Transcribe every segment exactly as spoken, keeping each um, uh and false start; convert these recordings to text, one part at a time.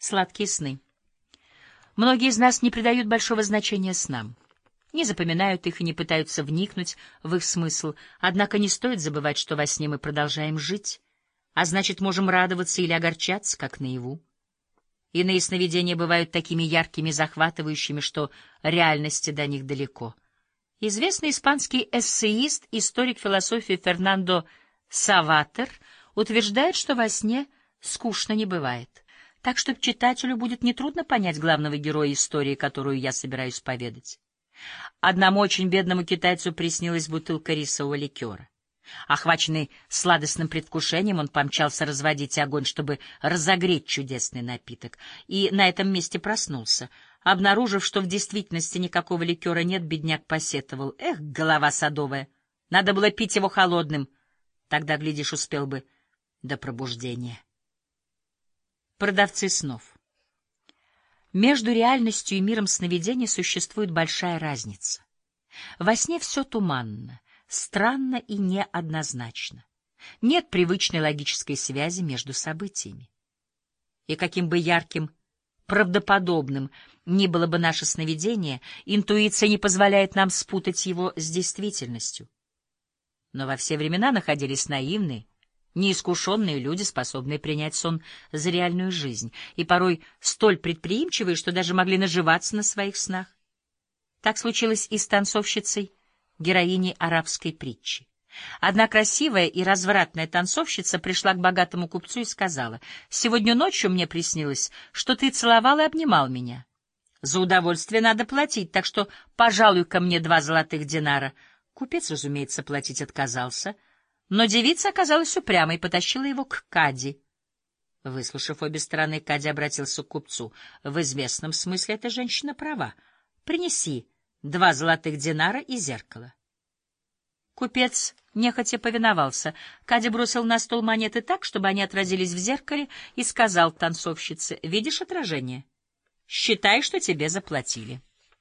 Сладкие сны. Многие из нас не придают большого значения снам, не запоминают их и не пытаются вникнуть в их смысл, однако не стоит забывать, что во сне мы продолжаем жить, а значит, можем радоваться или огорчаться, как наяву. Иные сновидения бывают такими яркими, захватывающими, что реальности до них далеко. Известный испанский эссеист, историк философии Фернандо Саватер утверждает, что во сне скучно не бывает. Так что читателю будет нетрудно понять главного героя истории, которую я собираюсь поведать. Одному очень бедному китайцу приснилась бутылка рисового ликера. Охваченный сладостным предвкушением, он помчался разводить огонь, чтобы разогреть чудесный напиток, и на этом месте проснулся. Обнаружив, что в действительности никакого ликера нет, бедняк посетовал: «Эх, голова садовая, надо было пить его холодным, тогда, глядишь, успел бы до пробуждения». Продавцы снов. Между реальностью и миром сновидений существует большая разница. Во сне все туманно, странно и неоднозначно. Нет привычной логической связи между событиями. И каким бы ярким, правдоподобным ни было бы наше сновидение, интуиция не позволяет нам спутать его с действительностью. Но во все времена находились наивные, неискушенные люди, способные принять сон за реальную жизнь, и порой столь предприимчивые, что даже могли наживаться на своих снах. Так случилось и с танцовщицей, героиней арабской притчи. Одна красивая и развратная танцовщица пришла к богатому купцу и сказала: «Сегодня ночью мне приснилось, что ты целовал и обнимал меня. За удовольствие надо платить, так что пожалуй-ка мне два золотых динара». Купец, разумеется, платить отказался, но девица оказалась упрямой и потащила его к кади. Выслушав обе стороны, кади обратился к купцу: «В известном смысле эта женщина права. Принеси два золотых динара и зеркало». Купец нехотя повиновался. Кади бросил на стол монеты так, чтобы они отразились в зеркале, и сказал танцовщице: «Видишь отражение? Считай, что тебе заплатили».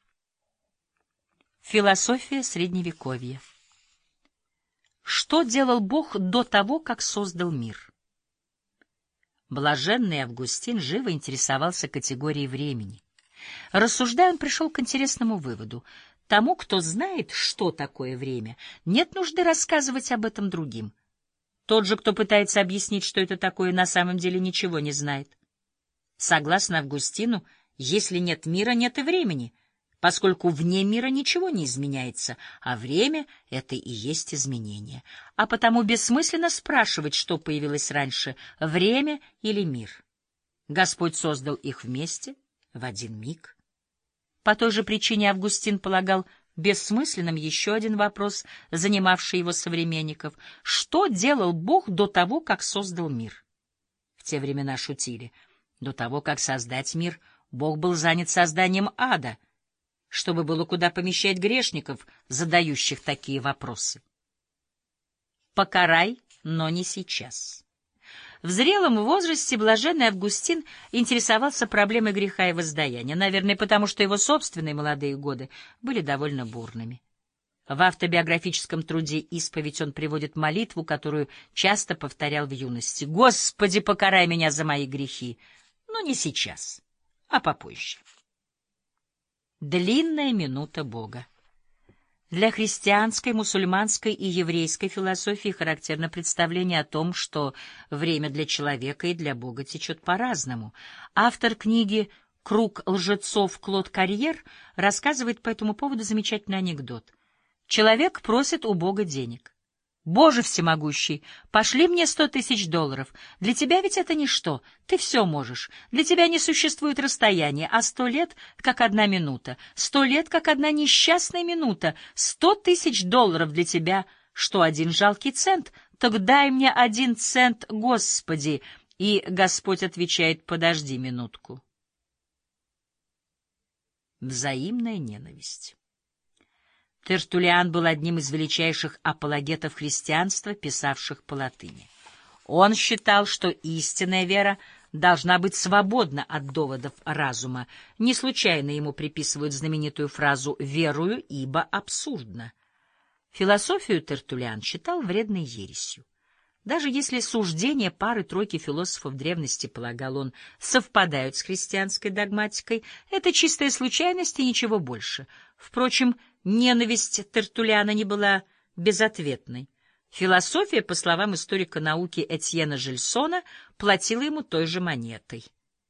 Философия Средневековья. Что делал Бог до того, как создал мир? Блаженный Августин живо интересовался категорией времени. Рассуждая, он пришел к интересному выводу: тому, кто знает, что такое время, нет нужды рассказывать об этом другим. Тот же, кто пытается объяснить, что это такое, на самом деле ничего не знает. Согласно Августину, если нет мира, нет и времени, поскольку вне мира ничего не изменяется, а время — это и есть изменение. А потому бессмысленно спрашивать, что появилось раньше — время или мир. Господь создал их вместе, в один миг. По той же причине Августин полагал бессмысленным еще один вопрос, занимавший его современников: что делал Бог до того, как создал мир? В те времена шутили: до того, как создать мир, Бог был занят созданием ада, чтобы было куда помещать грешников, задающих такие вопросы. Покарай, но не сейчас. В зрелом возрасте блаженный Августин интересовался проблемой греха и воздаяния, наверное, потому что его собственные молодые годы были довольно бурными. В автобиографическом труде «Исповедь» он приводит молитву, которую часто повторял в юности: «Господи, покарай меня за мои грехи, но не сейчас, а попозже». Длинная минута Бога. Для христианской, мусульманской и еврейской философии характерно представление о том, что время для человека и для Бога течет по-разному. Автор книги «Круг лжецов» Клод Карьер рассказывает по этому поводу замечательный анекдот. Человек просит у Бога денег. «Боже всемогущий, пошли мне сто тысяч долларов. Для тебя ведь это ничто, ты все можешь. Для тебя не существует расстояния, а сто лет — как одна минута, сто лет — как одна несчастная минута. Сто тысяч долларов для тебя, что один жалкий цент, так дай мне один цент, Господи». И Господь отвечает: «Подожди минутку». Взаимная ненависть. Тертуллиан был одним из величайших апологетов христианства, писавших по латыни. Он считал, что истинная вера должна быть свободна от доводов разума. Не случайно ему приписывают знаменитую фразу «верую, ибо абсурдно». Философию Тертуллиан считал вредной ересью. Даже если суждения пары-тройки философов древности, полагал он, совпадают с христианской догматикой, это чистая случайность и ничего больше. Впрочем, ненависть Тертуллиана не была безответной. Философия, по словам историка науки Этьена Жильсона, платила ему той же монетой.